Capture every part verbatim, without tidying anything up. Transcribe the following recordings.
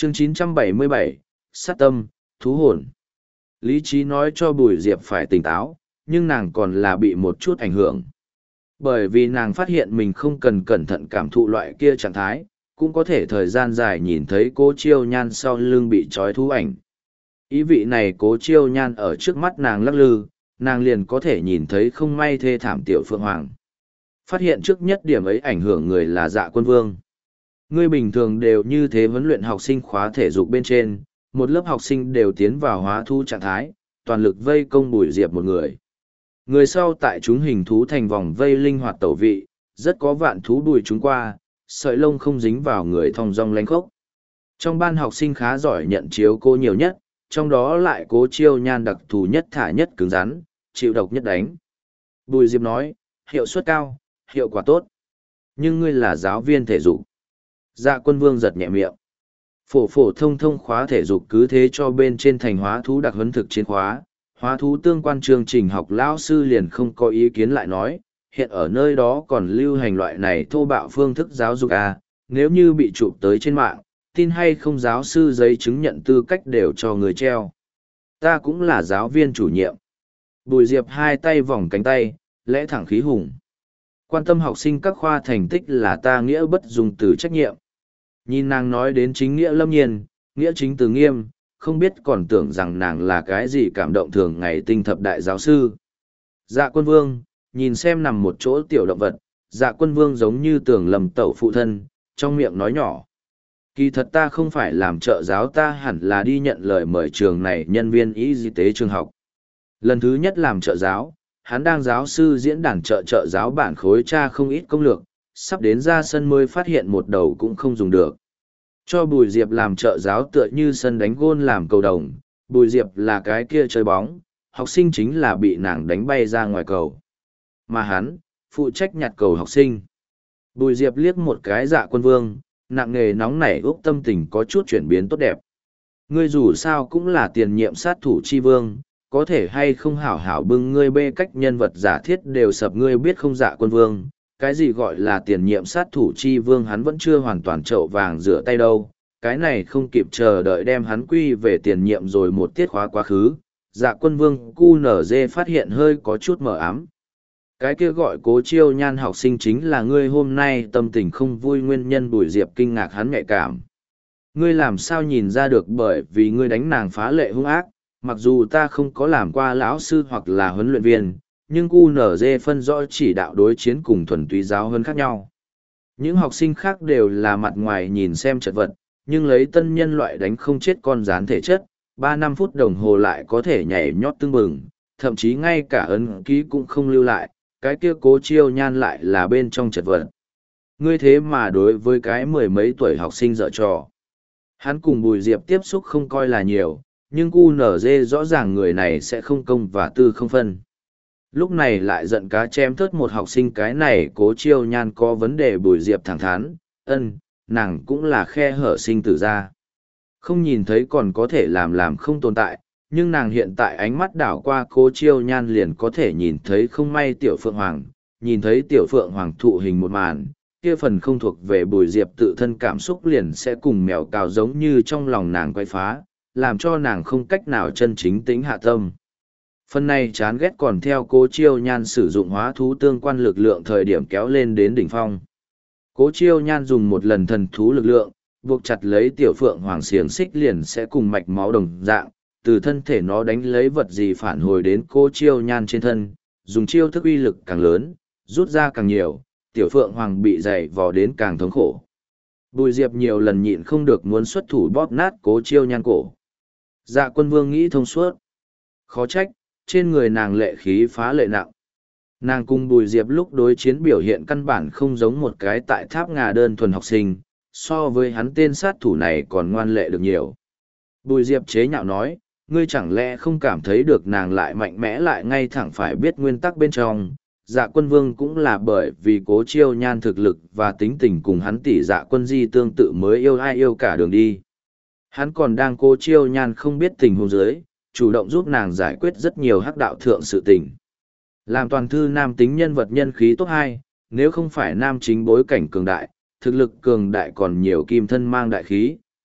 chương chín trăm bảy mươi bảy, sát tâm, thú hồn. Lý trí nói cho Bùi Diệp phải tỉnh táo, nhưng nàng còn là bị một chút ảnh hưởng. Bởi vì nàng phát hiện mình không cần cẩn thận cảm thụ loại kia trạng thái, cũng có thể thời gian dài nhìn thấy Cố Chiêu Nhan sau lưng bị trói thú ảnh. Ý vị này Cố Chiêu Nhan ở trước mắt nàng lắc lư, nàng liền có thể nhìn thấy không may thê thảm Tiểu Phượng Hoàng. Phát hiện trước nhất điểm ấy ảnh hưởng người là Dạ Quân Vương. Ngươi bình thường đều như thế huấn luyện học sinh khóa thể dục bên trên, một lớp học sinh đều tiến vào hóa thú trạng thái, toàn lực vây công Bùi Diệp một người. Người sau tại chúng hình thú thành vòng vây linh hoạt tẩu vị, rất có vạn thú đùi chúng qua, sợi lông không dính vào người thong dong lanh khốc. Trong ban học sinh khá giỏi nhận chiếu cô nhiều nhất, trong đó lại Cố Chiêu Nhan đặc thù nhất thả nhất cứng rắn, chịu độc nhất đánh. Bùi Diệp nói, hiệu suất cao, hiệu quả tốt. Nhưng ngươi là giáo viên thể dục. Dạ Quân Vương giật nhẹ miệng. Phổ phổ thông thông khóa thể dục cứ thế cho bên trên thành hóa thú đặc huấn thực chiến khóa, hóa thú tương quan chương trình học lão sư liền không có ý kiến lại nói, hiện ở nơi đó còn lưu hành loại này thô bạo phương thức giáo dục à, nếu như bị chụp tới trên mạng, tin hay không giáo sư giấy chứng nhận tư cách đều cho người treo. Ta cũng là giáo viên chủ nhiệm. Bùi Diệp hai tay vòng cánh tay, lẽ thẳng khí hùng. Quan tâm học sinh các khoa thành tích là ta nghĩa bất dung từ trách nhiệm. Nhìn nàng nói đến chính nghĩa lâm nhiên, nghĩa chính từ nghiêm, không biết còn tưởng rằng nàng là cái gì cảm động thường ngày tinh thập đại giáo sư. Dạ Quân Vương, nhìn xem nằm một chỗ tiểu động vật, Dạ Quân Vương giống như tưởng lầm tẩu phụ thân, trong miệng nói nhỏ. Kỳ thật ta không phải làm trợ giáo, ta hẳn là đi nhận lời mời trường này nhân viên y tế trường học. Lần thứ nhất làm trợ giáo, hắn đang giáo sư diễn đàn trợ trợ giáo bản khối tra không ít công lược, sắp đến ra sân mới phát hiện một đầu cũng không dùng được. Cho Bùi Diệp làm trợ giáo tựa như sân đánh gôn làm cầu đồng, Bùi Diệp là cái kia chơi bóng, học sinh chính là bị nàng đánh bay ra ngoài cầu. Mà hắn, phụ trách nhặt cầu học sinh. Bùi Diệp liếc một cái Dạ Quân Vương, nặng nề nóng nảy úc tâm tình có chút chuyển biến tốt đẹp. Ngươi dù sao cũng là tiền nhiệm sát thủ chi vương, có thể hay không hảo hảo bưng ngươi bê cách nhân vật giả thiết đều sập ngươi biết không Dạ Quân Vương. Cái gì gọi là tiền nhiệm sát thủ chi vương hắn vẫn chưa hoàn toàn trậu vàng rửa tay đâu, cái này không kịp chờ đợi đem hắn quy về tiền nhiệm rồi một tiết khóa quá khứ. Dạ Quân Vương cu nở dê phát hiện hơi có chút mờ ám. Cái kia gọi Cố Chiêu Nhan học sinh chính là ngươi hôm nay tâm tình không vui nguyên nhân. Bùi Diệp kinh ngạc hắn nhạy cảm. Ngươi làm sao nhìn ra được? Bởi vì ngươi đánh nàng phá lệ hung ác, mặc dù ta không có làm qua lão sư hoặc là huấn luyện viên, nhưng cu nở dê phân rõ chỉ đạo đối chiến cùng thuần túy giáo hơn khác nhau. Những học sinh khác đều là mặt ngoài nhìn xem chật vật, nhưng lấy tân nhân loại đánh không chết con rán thể chất, ba năm phút đồng hồ lại có thể nhảy nhót tưng bừng, thậm chí ngay cả ấn ký cũng không lưu lại, cái kia Cố Chiêu Nhan lại là bên trong chật vật. Ngươi thế mà đối với cái mười mấy tuổi học sinh dở trò. Hắn cùng Bùi Diệp tiếp xúc không coi là nhiều, nhưng cu nở dê rõ ràng người này sẽ không công và tư không phân. Lúc này lại giận cá chém thớt một học sinh, cái này Cố Chiêu Nhan có vấn đề. Bùi Diệp thẳng thắn, ân, nàng cũng là khe hở sinh tử ra. Không nhìn thấy còn có thể làm làm không tồn tại, nhưng nàng hiện tại ánh mắt đảo qua Cố Chiêu Nhan liền có thể nhìn thấy không may Tiểu Phượng Hoàng, nhìn thấy Tiểu Phượng Hoàng thụ hình một màn, kia phần không thuộc về Bùi Diệp tự thân cảm xúc liền sẽ cùng mèo cào giống như trong lòng nàng quay phá, làm cho nàng không cách nào chân chính tĩnh hạ tâm. Phần này chán ghét còn theo Cố Chiêu Nhan sử dụng hóa thú tương quan lực lượng thời điểm kéo lên đến đỉnh phong. Cố Chiêu Nhan dùng một lần thần thú lực lượng, buộc chặt lấy Tiểu Phượng Hoàng xiềng xích liền sẽ cùng mạch máu đồng dạng, từ thân thể nó đánh lấy vật gì phản hồi đến Cố Chiêu Nhan trên thân, dùng chiêu thức uy lực càng lớn, rút ra càng nhiều, Tiểu Phượng Hoàng bị dày vò đến càng thống khổ. Bùi Diệp nhiều lần nhịn không được muốn xuất thủ bóp nát Cố Chiêu Nhan cổ. Dạ Quân Vương nghĩ thông suốt. Khó trách, trên người nàng lệ khí phá lệ nặng. Nàng cùng Bùi Diệp lúc đối chiến biểu hiện căn bản không giống một cái tại tháp ngà đơn thuần học sinh, so với hắn tên sát thủ này còn ngoan lệ được nhiều. Bùi Diệp chế nhạo nói, ngươi chẳng lẽ không cảm thấy được nàng lại mạnh mẽ lại ngay thẳng phải biết nguyên tắc bên trong. Dạ Quân Vương cũng là bởi vì Cố Chiêu Nhan thực lực và tính tình cùng hắn tỷ Dạ Quân Di tương tự mới yêu ai yêu cả đường đi. Hắn còn đang Cố Chiêu Nhan không biết tình huống dưới, chủ động giúp nàng giải quyết rất nhiều hắc đạo thượng sự tình. Làm toàn thư nam tính nhân vật nhân khí top hai, nếu không phải nam chính bối cảnh cường đại, thực lực cường đại còn nhiều kim thân mang đại khí,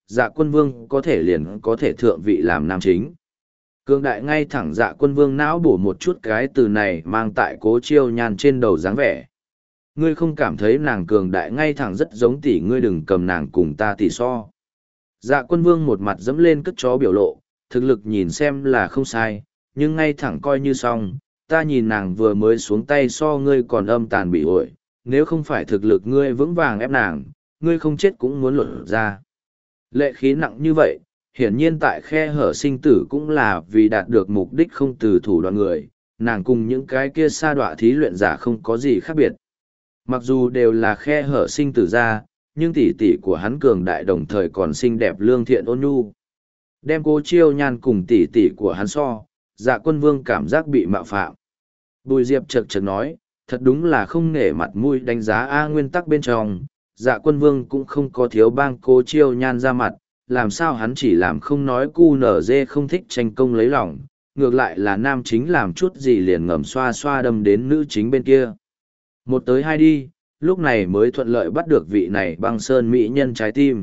Dạ quân vương có thể liền có thể thượng vị làm nam chính. Cường đại ngay thẳng dạ quân vương não bổ một chút cái từ này mang tại Cố Chiêu Nhan trên đầu dáng vẻ. Ngươi không cảm thấy nàng cường đại ngay thẳng rất giống tỷ, ngươi đừng cầm nàng cùng ta tỷ so. Dạ quân vương một mặt dẫm lên cất chó biểu lộ, thực lực nhìn xem là không sai, nhưng ngay thẳng coi như xong, ta nhìn nàng vừa mới xuống tay so ngươi còn âm tàn bị ổi, nếu không phải thực lực ngươi vững vàng ép nàng, ngươi không chết cũng muốn lột ra. Lệ khí nặng như vậy, hiển nhiên tại khe hở sinh tử cũng là vì đạt được mục đích không từ thủ đoạn người, nàng cùng những cái kia sa đọa thí luyện giả không có gì khác biệt. Mặc dù đều là khe hở sinh tử ra, nhưng tỷ tỷ của hắn cường đại đồng thời còn xinh đẹp lương thiện ôn nhu. Đem Cố Chiêu Nhan cùng tỷ tỷ của hắn so, Dạ quân vương cảm giác bị mạo phạm. Bùi Diệp chật chật nói, thật đúng là không nể mặt mũi đánh giá A nguyên tắc bên trong, Dạ quân vương cũng không có thiếu bang Cố Chiêu Nhan ra mặt, làm sao hắn chỉ làm không nói cu nở dê không thích tranh công lấy lòng, ngược lại là nam chính làm chút gì liền ngầm xoa xoa đâm đến nữ chính bên kia. Một tới hai đi, lúc này mới thuận lợi bắt được vị này băng sơn mỹ nhân trái tim.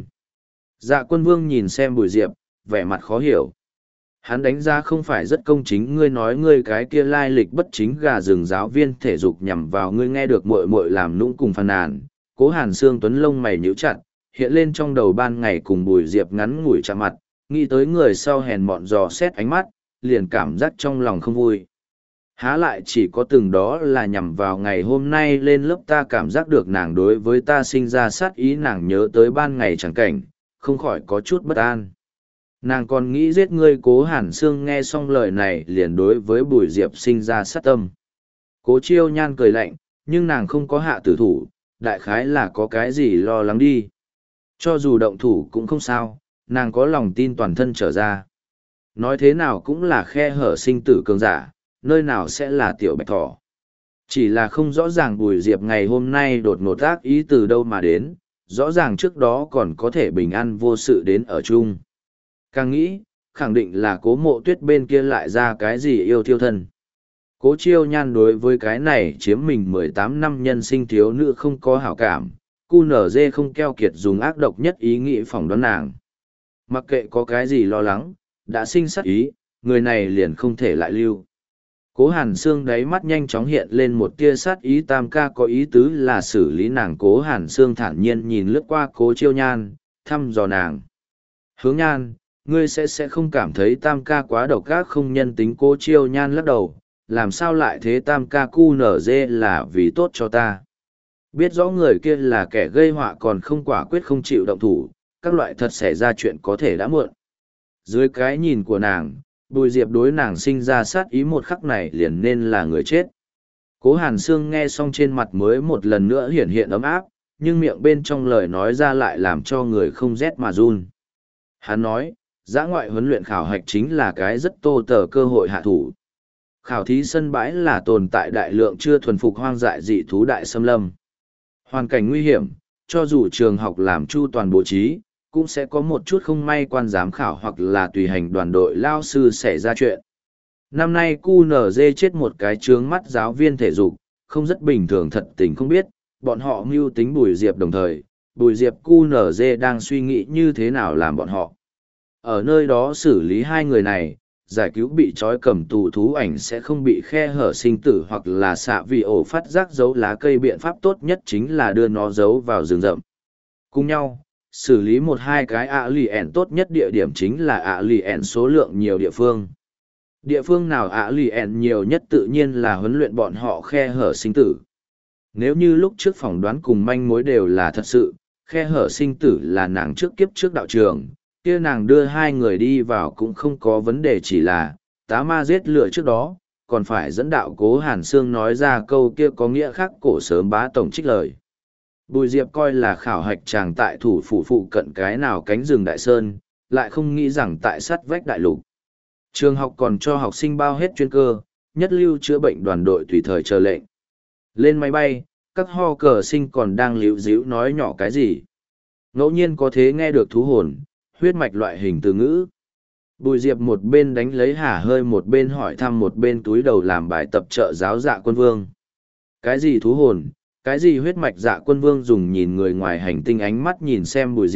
Dạ quân vương nhìn xem Bùi Diệp, vẻ mặt khó hiểu. Hắn đánh giá không phải rất công chính, ngươi nói ngươi cái kia lai lịch bất chính gà rừng giáo viên thể dục nhằm vào ngươi, nghe được muội muội làm nũng cùng phàn nàn. Cố Hàn Sương Tuấn lông mày nhíu chặt, hiện lên trong đầu ban ngày cùng Bùi Diệp ngắn ngủi chạm mặt, nghĩ tới người sau hèn mọn dò xét ánh mắt, liền cảm giác trong lòng không vui. Há lại chỉ có từng đó là nhằm vào ngày hôm nay lên lớp ta cảm giác được nàng đối với ta sinh ra sát ý, nàng nhớ tới ban ngày chẳng cảnh, không khỏi có chút bất an. Nàng còn nghĩ giết ngươi. Cố Hàn Sương nghe xong lời này liền đối với Bùi Diệp sinh ra sát tâm. Cố Chiêu Nhan cười lạnh, nhưng nàng không có hạ tử thủ, đại khái là có cái gì lo lắng đi. Cho dù động thủ cũng không sao, nàng có lòng tin toàn thân trở ra. Nói thế nào cũng là khe hở sinh tử cường giả, nơi nào sẽ là tiểu bạch thỏ. Chỉ là không rõ ràng Bùi Diệp ngày hôm nay đột ngột ác ý từ đâu mà đến, rõ ràng trước đó còn có thể bình an vô sự đến ở chung. Càng nghĩ, khẳng định là Cố Mộ Tuyết bên kia lại ra cái gì yêu thiêu thân. Cố Chiêu Nhan đối với cái này chiếm mình mười tám năm nhân sinh thiếu nữ không có hảo cảm, cu nở dê không keo kiệt dùng ác độc nhất ý nghĩ phỏng đoán nàng. Mặc kệ có cái gì lo lắng, đã sinh sát ý, người này liền không thể lại lưu. Cố Hàn Sương đáy mắt nhanh chóng hiện lên một tia sát ý, tam ca có ý tứ là xử lý nàng. Cố Hàn Sương thản nhiên nhìn lướt qua Cố Chiêu Nhan, thăm dò nàng. Hướng Nhan, ngươi sẽ sẽ không cảm thấy tam ca quá độc ác không nhân tính. Cố Chiêu Nhan lắc đầu, làm sao lại thế, tam ca cu nở dê là vì tốt cho ta. Biết rõ người kia là kẻ gây họa còn không quả quyết không chịu động thủ, các loại thật xảy ra chuyện có thể đã muộn. Dưới cái nhìn của nàng, Bùi Diệp đối nàng sinh ra sát ý một khắc này liền nên là người chết. Cố Hàn Sương nghe xong trên mặt mới một lần nữa hiển hiện ấm áp, nhưng miệng bên trong lời nói ra lại làm cho người không rét mà run. Hắn nói, dã ngoại huấn luyện khảo hạch chính là cái rất tô tờ cơ hội hạ thủ. Khảo thí sân bãi là tồn tại đại lượng chưa thuần phục hoang dại dị thú đại xâm lâm. Hoàn cảnh nguy hiểm, cho dù trường học làm chu toàn bố trí, cũng sẽ có một chút không may quan giám khảo hoặc là tùy hành đoàn đội lao sư xảy ra chuyện. Năm nay cu nở dê chết một cái trướng mắt giáo viên thể dục, không rất bình thường, thật tình không biết, bọn họ mưu tính Bùi Diệp đồng thời, Bùi Diệp cu nở dê đang suy nghĩ như thế nào làm bọn họ. Ở nơi đó xử lý hai người này, giải cứu bị trói cầm tù thú ảnh sẽ không bị khe hở sinh tử hoặc là xạ vì ổ phát giác giấu lá cây, biện pháp tốt nhất chính là đưa nó giấu vào rừng rậm. Cùng nhau, xử lý một hai cái ạ lì ẻn tốt nhất địa điểm chính là ạ lì ẻn số lượng nhiều địa phương. Địa phương nào ạ lì ẻn nhiều nhất tự nhiên là huấn luyện bọn họ khe hở sinh tử. Nếu như lúc trước phỏng đoán cùng manh mối đều là thật sự, khe hở sinh tử là nàng trước kiếp trước đạo trường, kia nàng đưa hai người đi vào cũng không có vấn đề, chỉ là tá ma giết lửa trước đó, còn phải dẫn đạo Cố Hàn Sương nói ra câu kia có nghĩa khác cổ sớm bá tổng trích lời. Bùi Diệp coi là khảo hạch chàng tại thủ phủ phụ cận cái nào cánh rừng đại sơn, lại không nghĩ rằng tại sát vách đại lục. Trường học còn cho học sinh bao hết chuyên cơ, nhất lưu chữa bệnh đoàn đội tùy thời chờ lệnh. Lên máy bay, các ho cờ sinh còn đang líu díu nói nhỏ cái gì. Ngẫu nhiên có thế nghe được thú hồn, huyết mạch loại hình từ ngữ. Bùi Diệp một bên đánh lấy hả hơi một bên hỏi thăm một bên túi đầu làm bài tập trợ giáo Dạ Quân Vương. Cái gì thú hồn, cái gì huyết mạch? Dạ Quân Vương dùng nhìn người ngoài hành tinh ánh mắt nhìn xem Bùi Diệp,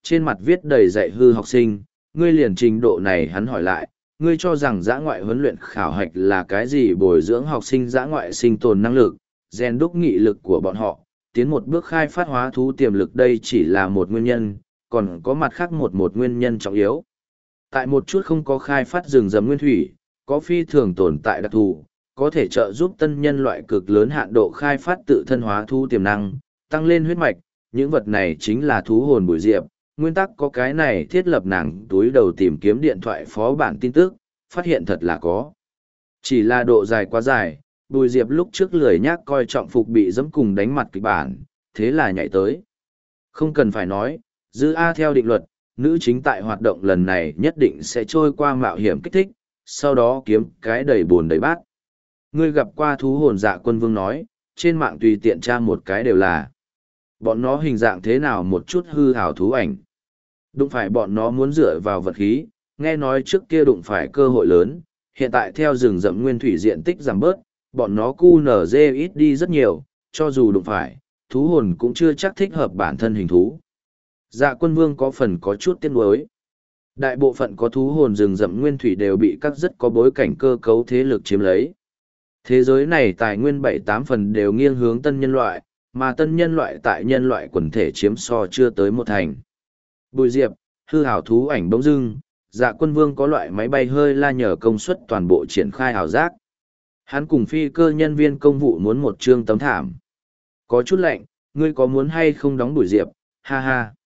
trên mặt viết đầy dạy hư học sinh, ngươi liền trình độ này hắn hỏi lại, ngươi cho rằng dã ngoại huấn luyện khảo hạch là cái gì bồi dưỡng học sinh dã ngoại sinh tồn năng lực, rèn đúc nghị lực của bọn họ, tiến một bước khai phát hóa thú tiềm lực đây chỉ là một nguyên nhân, còn có mặt khác một một nguyên nhân trọng yếu. Tại một chút không có khai phát rừng rậm nguyên thủy, có phi thường tồn tại đặc thù, có thể trợ giúp tân nhân loại cực lớn hạn độ khai phát tự thân hóa thú tiềm năng, tăng lên huyết mạch, những vật này chính là thú hồn Bùi Diệp. Nguyên tắc có cái này thiết lập nàng túi đầu tìm kiếm điện thoại phó bản tin tức, phát hiện thật là có. Chỉ là độ dài quá dài, Bùi Diệp lúc trước lười nhác coi trọng phục bị dẫm cùng đánh mặt kịch bản, thế là nhảy tới. Không cần phải nói, dư A theo định luật, nữ chính tại hoạt động lần này nhất định sẽ trôi qua mạo hiểm kích thích, sau đó kiếm cái đầy buồn đầy bát. Ngươi gặp qua thú hồn Dạ Quân Vương nói, trên mạng tùy tiện tra một cái đều là. Bọn nó hình dạng thế nào một chút hư hào thú ảnh. Đụng phải bọn nó muốn dựa vào vật khí, nghe nói trước kia đụng phải cơ hội lớn, hiện tại theo rừng rậm nguyên thủy diện tích giảm bớt, bọn nó cu nở dê ít đi rất nhiều, cho dù đụng phải, thú hồn cũng chưa chắc thích hợp bản thân hình thú. Dạ Quân Vương có phần có chút tiếc nuối. Đại bộ phận có thú hồn rừng rậm nguyên thủy đều bị các rất có bối cảnh cơ cấu thế lực chiếm lấy. Thế giới này tài nguyên bảy tám phần đều nghiêng hướng tân nhân loại, mà tân nhân loại tại nhân loại quần thể chiếm so chưa tới một thành. Bùi Diệp, hư hảo thú ảnh bỗng dưng, Dạ Quân Vương có loại máy bay hơi la nhờ công suất toàn bộ triển khai hào giác. Hắn cùng phi cơ nhân viên công vụ muốn một trương tấm thảm. Có chút lạnh, ngươi có muốn hay không đóng Bùi Diệp, ha ha.